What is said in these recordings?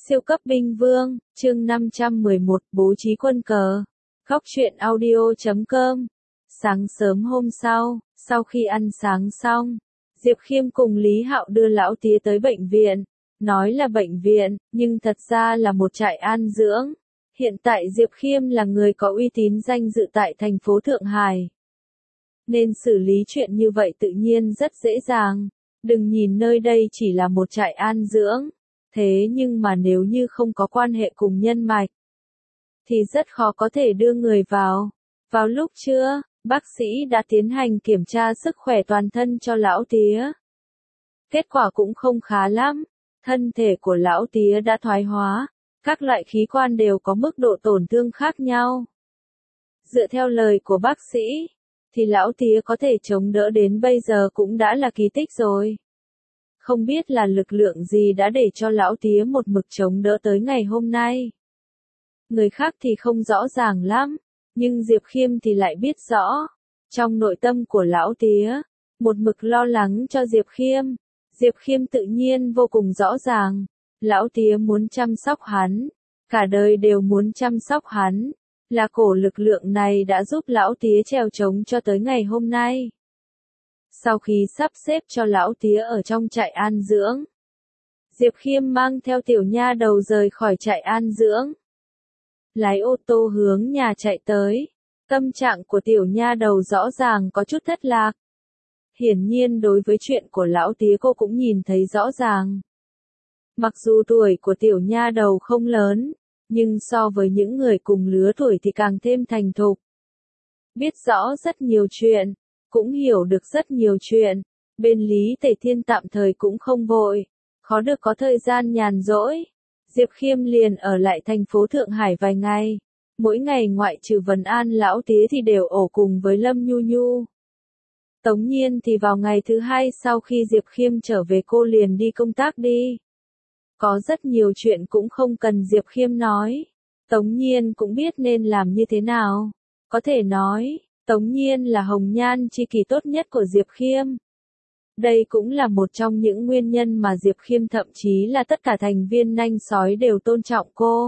Siêu cấp binh vương, chương 511, bố trí quân cờ. Góc truyện audio.com. Sáng sớm hôm sau khi ăn sáng xong, Diệp Khiêm cùng Lý Hạo đưa lão tía tới bệnh viện. Nói là bệnh viện, nhưng thật ra là một trại an dưỡng. Hiện tại Diệp Khiêm là người có uy tín danh dự tại thành phố Thượng Hải, nên xử lý chuyện như vậy tự nhiên rất dễ dàng. Đừng nhìn nơi đây chỉ là một trại an dưỡng, thế nhưng mà nếu như không có quan hệ cùng nhân mạch, thì rất khó có thể đưa người vào. Vào lúc trưa, bác sĩ đã tiến hành kiểm tra sức khỏe toàn thân cho lão tía. Kết quả cũng không khá lắm, thân thể của lão tía đã thoái hóa, các loại khí quan đều có mức độ tổn thương khác nhau. Dựa theo lời của bác sĩ, thì lão tía có thể chống đỡ đến bây giờ cũng đã là kỳ tích rồi. Không biết là lực lượng gì đã để cho lão tía một mực chống đỡ tới ngày hôm nay. Người khác thì không rõ ràng lắm, nhưng Diệp Khiêm thì lại biết rõ. Trong nội tâm của lão tía, một mực lo lắng cho Diệp Khiêm. Diệp Khiêm tự nhiên vô cùng rõ ràng, lão tía muốn chăm sóc hắn, cả đời đều muốn chăm sóc hắn. Là cổ lực lượng này đã giúp lão tía trèo trống cho tới ngày hôm nay. Sau khi sắp xếp cho lão tía ở trong trại an dưỡng, Diệp Khiêm mang theo tiểu nha đầu rời khỏi trại an dưỡng. Lái ô tô hướng nhà chạy tới. Tâm trạng của tiểu nha đầu rõ ràng có chút thất lạc. Hiển nhiên đối với chuyện của lão tía cô cũng nhìn thấy rõ ràng. Mặc dù tuổi của tiểu nha đầu không lớn, nhưng so với những người cùng lứa tuổi thì càng thêm thành thục. Biết rõ rất nhiều chuyện, cũng hiểu được rất nhiều chuyện. Bên Lý Tề Thiên tạm thời cũng không vội, khó được có thời gian nhàn rỗi. Diệp Khiêm liền ở lại thành phố Thượng Hải vài ngày. Mỗi ngày ngoại trừ vấn an lão tía thì đều ở cùng với Lâm Nhu Nhu. Tống Nhiên thì vào ngày thứ hai sau khi Diệp Khiêm trở về cô liền đi công tác đi. Có rất nhiều chuyện cũng không cần Diệp Khiêm nói. Tống Nhiên cũng biết nên làm như thế nào. Có thể nói, Tống Nhiên là hồng nhan tri kỷ tốt nhất của Diệp Khiêm. Đây cũng là một trong những nguyên nhân mà Diệp Khiêm thậm chí là tất cả thành viên nanh sói đều tôn trọng cô.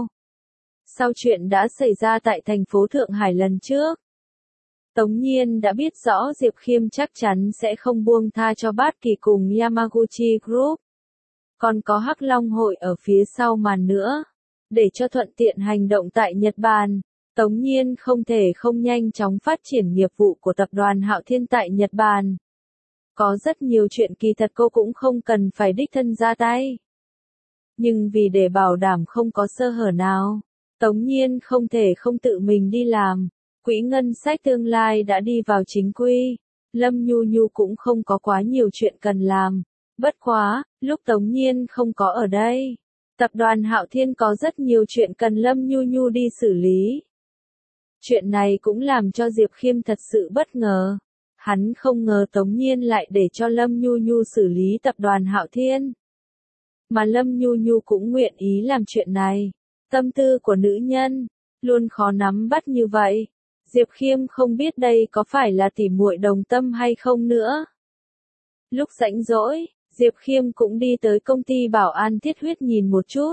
Sau chuyện đã xảy ra tại thành phố Thượng Hải lần trước, Tống Nhiên đã biết rõ Diệp Khiêm chắc chắn sẽ không buông tha cho Bát Kỳ cùng Yamaguchi Group. Còn có Hắc Long hội ở phía sau màn nữa. Để cho thuận tiện hành động tại Nhật Bản, Tống Nhiên không thể không nhanh chóng phát triển nghiệp vụ của tập đoàn Hạo Thiên tại Nhật Bản. Có rất nhiều chuyện kỳ thật cô cũng không cần phải đích thân ra tay. Nhưng vì để bảo đảm không có sơ hở nào, Tống Nhiên không thể không tự mình đi làm. Quỹ ngân sách tương lai đã đi vào chính quy. Lâm Nhu Nhu cũng không có quá nhiều chuyện cần làm. Bất quá, lúc Tống Nhiên không có ở đây, tập đoàn Hạo Thiên có rất nhiều chuyện cần Lâm Nhu Nhu đi xử lý. Chuyện này cũng làm cho Diệp Khiêm thật sự bất ngờ. Hắn không ngờ Tống Nhiên lại để cho Lâm Nhu Nhu xử lý tập đoàn Hạo Thiên. Mà Lâm Nhu Nhu cũng nguyện ý làm chuyện này. Tâm tư của nữ nhân luôn khó nắm bắt như vậy. Diệp Khiêm không biết đây có phải là tỉ muội đồng tâm hay không nữa. Lúc rảnh rỗi, Diệp Khiêm cũng đi tới công ty bảo an Thiết Huyết nhìn một chút.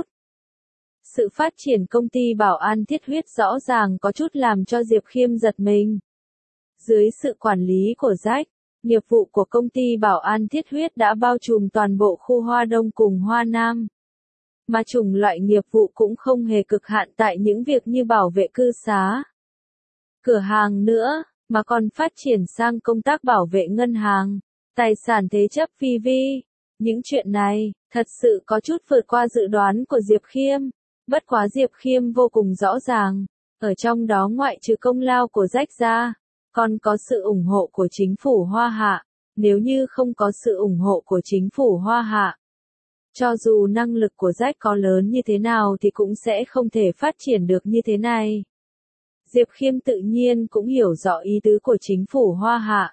Sự phát triển công ty bảo an Thiết Huyết rõ ràng có chút làm cho Diệp Khiêm giật mình. Dưới sự quản lý của Jack, nghiệp vụ của công ty bảo an Thiết Huyết đã bao trùm toàn bộ khu Hoa Đông cùng Hoa Nam. Mà chủng loại nghiệp vụ cũng không hề cực hạn tại những việc như bảo vệ cư xá, cửa hàng nữa, mà còn phát triển sang công tác bảo vệ ngân hàng, tài sản thế chấp phi vi. Những chuyện này, thật sự có chút vượt qua dự đoán của Diệp Khiêm. Bất quá Diệp Khiêm vô cùng rõ ràng, ở trong đó ngoại trừ công lao của Jack ra, còn có sự ủng hộ của chính phủ Hoa Hạ. Nếu như không có sự ủng hộ của chính phủ Hoa Hạ, cho dù năng lực của Jack có lớn như thế nào thì cũng sẽ không thể phát triển được như thế này. Diệp Khiêm tự nhiên cũng hiểu rõ ý tứ của chính phủ Hoa Hạ.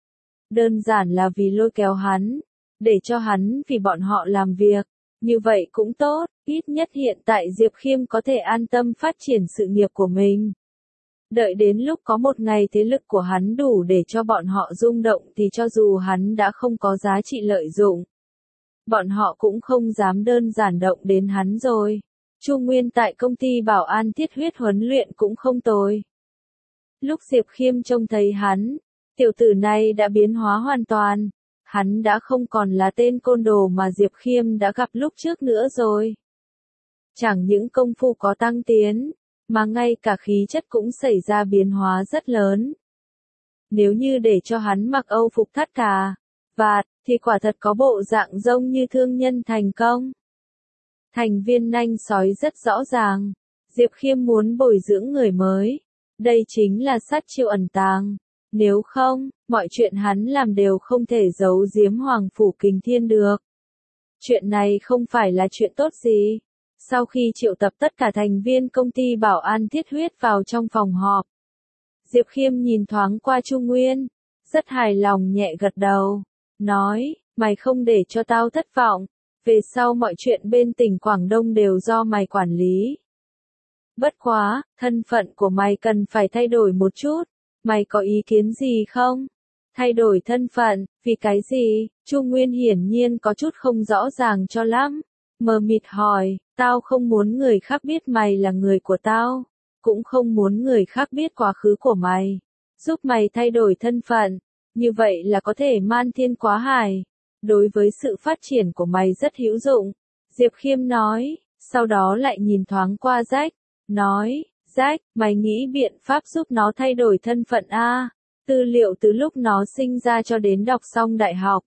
Đơn giản là vì lôi kéo hắn, để cho hắn vì bọn họ làm việc. Như vậy cũng tốt, ít nhất hiện tại Diệp Khiêm có thể an tâm phát triển sự nghiệp của mình. Đợi đến lúc có một ngày thế lực của hắn đủ để cho bọn họ rung động thì cho dù hắn đã không có giá trị lợi dụng, bọn họ cũng không dám đơn giản động đến hắn rồi. Chu Nguyên tại công ty bảo an thiết huyết huấn luyện cũng không tồi. Lúc Diệp Khiêm trông thấy hắn, tiểu tử này đã biến hóa hoàn toàn. Hắn đã không còn là tên côn đồ mà Diệp Khiêm đã gặp lúc trước nữa rồi. Chẳng những công phu có tăng tiến, mà ngay cả khí chất cũng xảy ra biến hóa rất lớn. Nếu như để cho hắn mặc Âu phục thắt cà, vạt, thì quả thật có bộ dạng giống như thương nhân thành công. Thành viên nanh sói rất rõ ràng, Diệp Khiêm muốn bồi dưỡng người mới. Đây chính là sát chiêu ẩn tàng. Nếu không, mọi chuyện hắn làm đều không thể giấu giếm Hoàng Phủ Kình Thiên được. Chuyện này không phải là chuyện tốt gì. Sau khi triệu tập tất cả thành viên công ty bảo an thiết huyết vào trong phòng họp, Diệp Khiêm nhìn thoáng qua Chu Nguyên, rất hài lòng nhẹ gật đầu, nói, mày không để cho tao thất vọng, về sau mọi chuyện bên tỉnh Quảng Đông đều do mày quản lý. Bất quá, thân phận của mày cần phải thay đổi một chút, mày có ý kiến gì không? Thay đổi thân phận, vì cái gì? Chu Nguyên hiển nhiên có chút không rõ ràng cho lắm, mờ mịt hỏi, tao không muốn người khác biết mày là người của tao, cũng không muốn người khác biết quá khứ của mày, giúp mày thay đổi thân phận, như vậy là có thể man thiên quá hải, đối với sự phát triển của mày rất hữu dụng, Diệp Khiêm nói, sau đó lại nhìn thoáng qua Jack, nói, Jack, mày nghĩ biện pháp giúp nó thay đổi thân phận a? Tư liệu từ lúc nó sinh ra cho đến đọc xong đại học.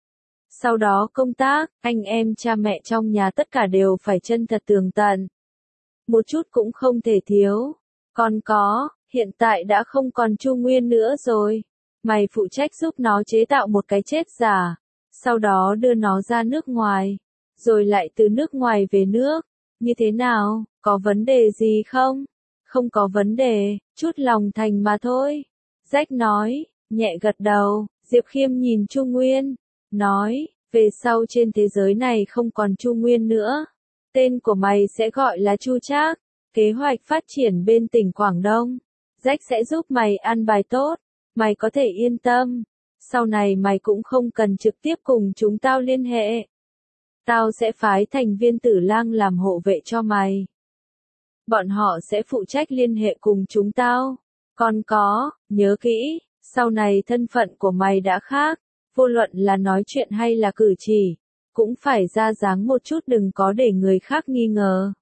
Sau đó công tác, anh em cha mẹ trong nhà tất cả đều phải chân thật tường tận. Một chút cũng không thể thiếu. Còn có, hiện tại đã không còn Chu Nguyên nữa rồi. Mày phụ trách giúp nó chế tạo một cái chết giả. Sau đó đưa nó ra nước ngoài. Rồi lại từ nước ngoài về nước. Như thế nào, có vấn đề gì không? Không có vấn đề, chút lòng thành mà thôi. Jack nói, nhẹ gật đầu, Diệp Khiêm nhìn Chu Nguyên, nói, về sau trên thế giới này không còn Chu Nguyên nữa. Tên của mày sẽ gọi là Chu Trác, kế hoạch phát triển bên tỉnh Quảng Đông. Jack sẽ giúp mày ăn bài tốt, mày có thể yên tâm. Sau này mày cũng không cần trực tiếp cùng chúng tao liên hệ. Tao sẽ phái thành viên Tử Lang làm hộ vệ cho mày. Bọn họ sẽ phụ trách liên hệ cùng chúng tao. Còn có, nhớ kỹ, sau này thân phận của mày đã khác, vô luận là nói chuyện hay là cử chỉ, cũng phải ra dáng một chút đừng có để người khác nghi ngờ.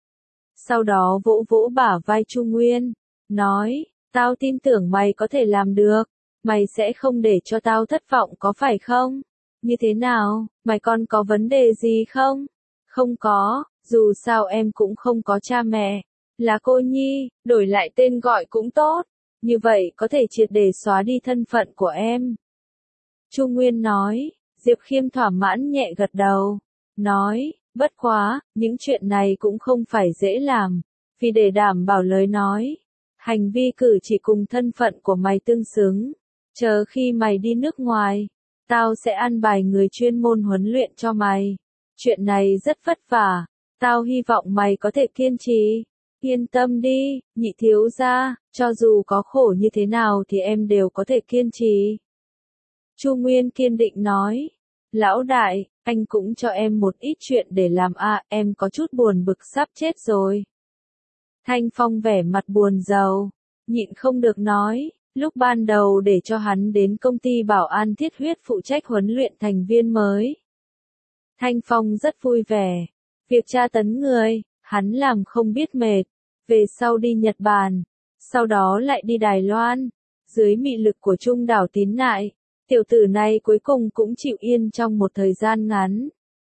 Sau đó vỗ vỗ bả vai Chu Nguyên, nói, tao tin tưởng mày có thể làm được, mày sẽ không để cho tao thất vọng có phải không? Như thế nào, mày còn có vấn đề gì không? Không có, dù sao em cũng không có cha mẹ, là cô nhi, đổi lại tên gọi cũng tốt, như vậy có thể triệt để xóa đi thân phận của em. Chu Nguyên nói, Diệp Khiêm thỏa mãn nhẹ gật đầu, nói, bất quá, những chuyện này cũng không phải dễ làm, vì để đảm bảo lời nói, hành vi cử chỉ cùng thân phận của mày tương xứng, chờ khi mày đi nước ngoài, tao sẽ an bài người chuyên môn huấn luyện cho mày. Chuyện này rất vất vả, tao hy vọng mày có thể kiên trì. Yên tâm đi, nhị thiếu gia, cho dù có khổ như thế nào thì em đều có thể kiên trì. Chu Nguyên kiên định nói, lão đại, anh cũng cho em một ít chuyện để làm em có chút buồn bực sắp chết rồi. Thanh Phong vẻ mặt buồn rầu, nhịn không được nói, lúc ban đầu để cho hắn đến công ty bảo an thiết huyết phụ trách huấn luyện thành viên mới. Thanh Phong rất vui vẻ, việc tra tấn người, hắn làm không biết mệt, về sau đi Nhật Bản, sau đó lại đi Đài Loan, dưới mị lực của Trung Đảo Tín Nại, tiểu tử này cuối cùng cũng chịu yên trong một thời gian ngắn.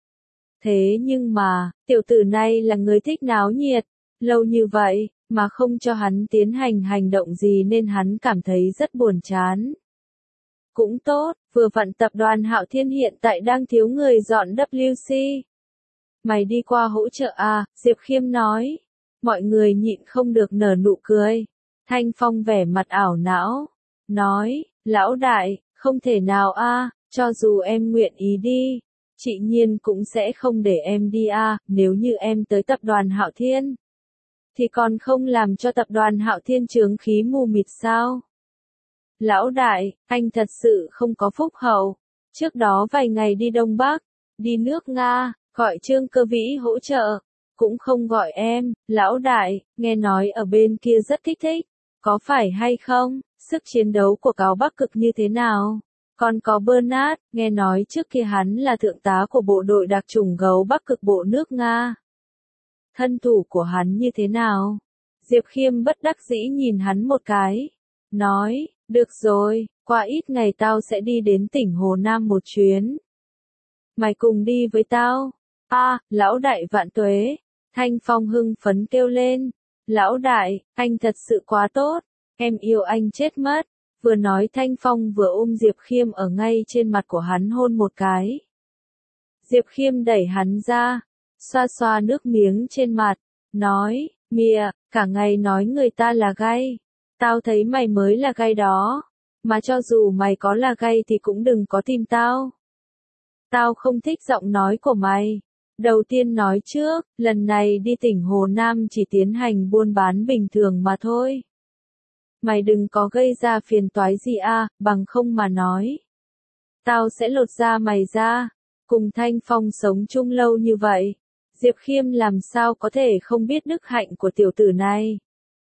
Thế nhưng mà, tiểu tử này là người thích náo nhiệt, lâu như vậy, mà không cho hắn tiến hành hành động gì nên hắn cảm thấy rất buồn chán. Cũng tốt, vừa vặn tập đoàn Hạo Thiên hiện tại đang thiếu người dọn WC. Mày đi qua hỗ trợ Diệp Khiêm nói. Mọi người nhịn không được nở nụ cười. Thanh Phong vẻ mặt ảo não, nói, lão đại, không thể nào cho dù em nguyện ý đi, chị Nhiên cũng sẽ không để em đi nếu như em tới tập đoàn Hạo Thiên. Thì còn không làm cho tập đoàn Hạo Thiên chướng khí mù mịt sao? Lão đại, anh thật sự không có phúc hậu. Trước đó vài ngày đi Đông Bắc, đi nước Nga, gọi Trương Cơ Vĩ hỗ trợ. cũng không gọi em, lão đại, nghe nói ở bên kia rất kích thích, có phải hay không, sức chiến đấu của cáo Bắc Cực như thế nào? Còn có Bernard, nghe nói trước kia hắn là thượng tá của bộ đội đặc chủng gấu Bắc Cực bộ nước Nga. Thân thủ của hắn như thế nào? Diệp Khiêm bất đắc dĩ nhìn hắn một cái, nói, được rồi, qua ít ngày tao sẽ đi đến tỉnh Hồ Nam một chuyến. Mày cùng đi với tao. Lão đại vạn tuế. Thanh Phong hưng phấn kêu lên. Lão đại, anh thật sự quá tốt. Em yêu anh chết mất. Vừa nói Thanh Phong vừa ôm Diệp Khiêm ở ngay trên mặt của hắn hôn một cái. Diệp Khiêm đẩy hắn ra, xoa xoa nước miếng trên mặt, nói, mìa, cả ngày nói người ta là gay. Tao thấy mày mới là gay đó. Mà cho dù mày có là gay thì cũng đừng có tìm tao. Tao không thích giọng nói của mày. Đầu tiên nói trước, lần này đi tỉnh Hồ Nam chỉ tiến hành buôn bán bình thường mà thôi. Mày đừng có gây ra phiền toái gì bằng không mà nói. Tao sẽ lột da mày ra. Cùng Thanh Phong sống chung lâu như vậy. Diệp Khiêm làm sao có thể không biết đức hạnh của tiểu tử này.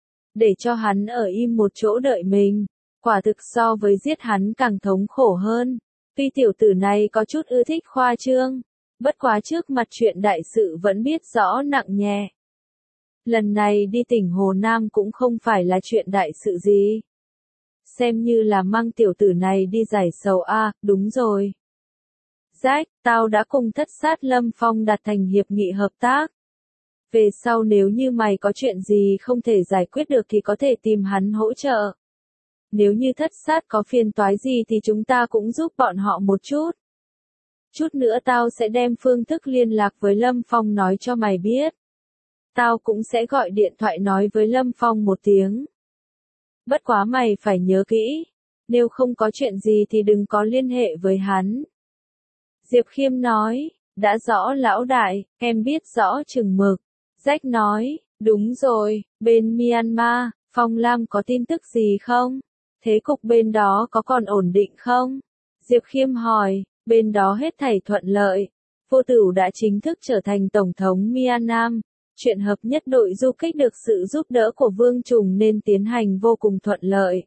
Để cho hắn ở im một chỗ đợi mình. Quả thực so với giết hắn càng thống khổ hơn. Tuy tiểu tử này có chút ưa thích khoa trương, bất quá trước mặt chuyện đại sự vẫn biết rõ nặng nhẹ. Lần này đi tỉnh Hồ Nam cũng không phải là chuyện đại sự gì. Xem như là mang tiểu tử này đi giải sầu đúng rồi. Jack, tao đã cùng thất sát Lâm Phong đạt thành hiệp nghị hợp tác. Về sau nếu như mày có chuyện gì không thể giải quyết được thì có thể tìm hắn hỗ trợ. Nếu như thất sát có phiền toái gì thì chúng ta cũng giúp bọn họ một chút. Chút nữa tao sẽ đem phương thức liên lạc với Lâm Phong nói cho mày biết. Tao cũng sẽ gọi điện thoại nói với Lâm Phong một tiếng. Bất quá mày phải nhớ kỹ. Nếu không có chuyện gì thì đừng có liên hệ với hắn. Diệp Khiêm nói, đã rõ lão đại, em biết rõ chừng mực. Jack nói, đúng rồi, bên Myanmar, Phong Lam có tin tức gì không? Thế cục bên đó có còn ổn định không? Diệp Khiêm hỏi, bên đó hết thảy thuận lợi. Vô Tửu đã chính thức trở thành Tổng thống Myanmar. Chuyện hợp nhất đội du kích được sự giúp đỡ của Vương Trùng nên tiến hành vô cùng thuận lợi.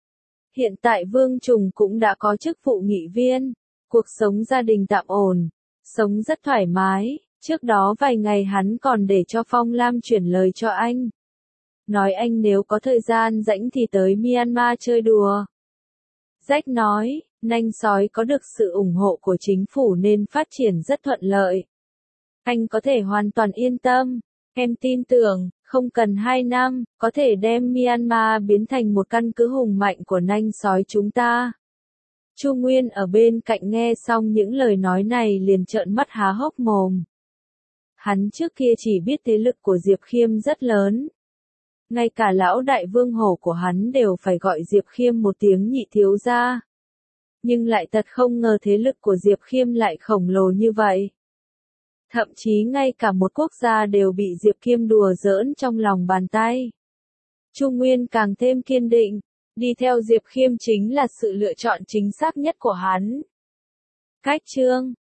Hiện tại Vương Trùng cũng đã có chức vụ nghị viên. Cuộc sống gia đình tạm ổn. Sống rất thoải mái. Trước đó vài ngày hắn còn để cho Phong Lam chuyển lời cho anh. Nói anh nếu có thời gian rảnh thì tới Myanmar chơi đùa. Jack nói, nanh sói có được sự ủng hộ của chính phủ nên phát triển rất thuận lợi. Anh có thể hoàn toàn yên tâm. Em tin tưởng, không cần 2 năm, có thể đem Myanmar biến thành một căn cứ hùng mạnh của nanh sói chúng ta. Chu Nguyên ở bên cạnh nghe xong những lời nói này liền trợn mắt há hốc mồm. Hắn trước kia chỉ biết thế lực của Diệp Khiêm rất lớn. Ngay cả lão đại vương hổ của hắn đều phải gọi Diệp Khiêm một tiếng nhị thiếu gia. Nhưng lại thật không ngờ thế lực của Diệp Khiêm lại khổng lồ như vậy. Thậm chí ngay cả một quốc gia đều bị Diệp Khiêm đùa giỡn trong lòng bàn tay. Chu Nguyên càng thêm kiên định, đi theo Diệp Khiêm chính là sự lựa chọn chính xác nhất của hắn. Cách chương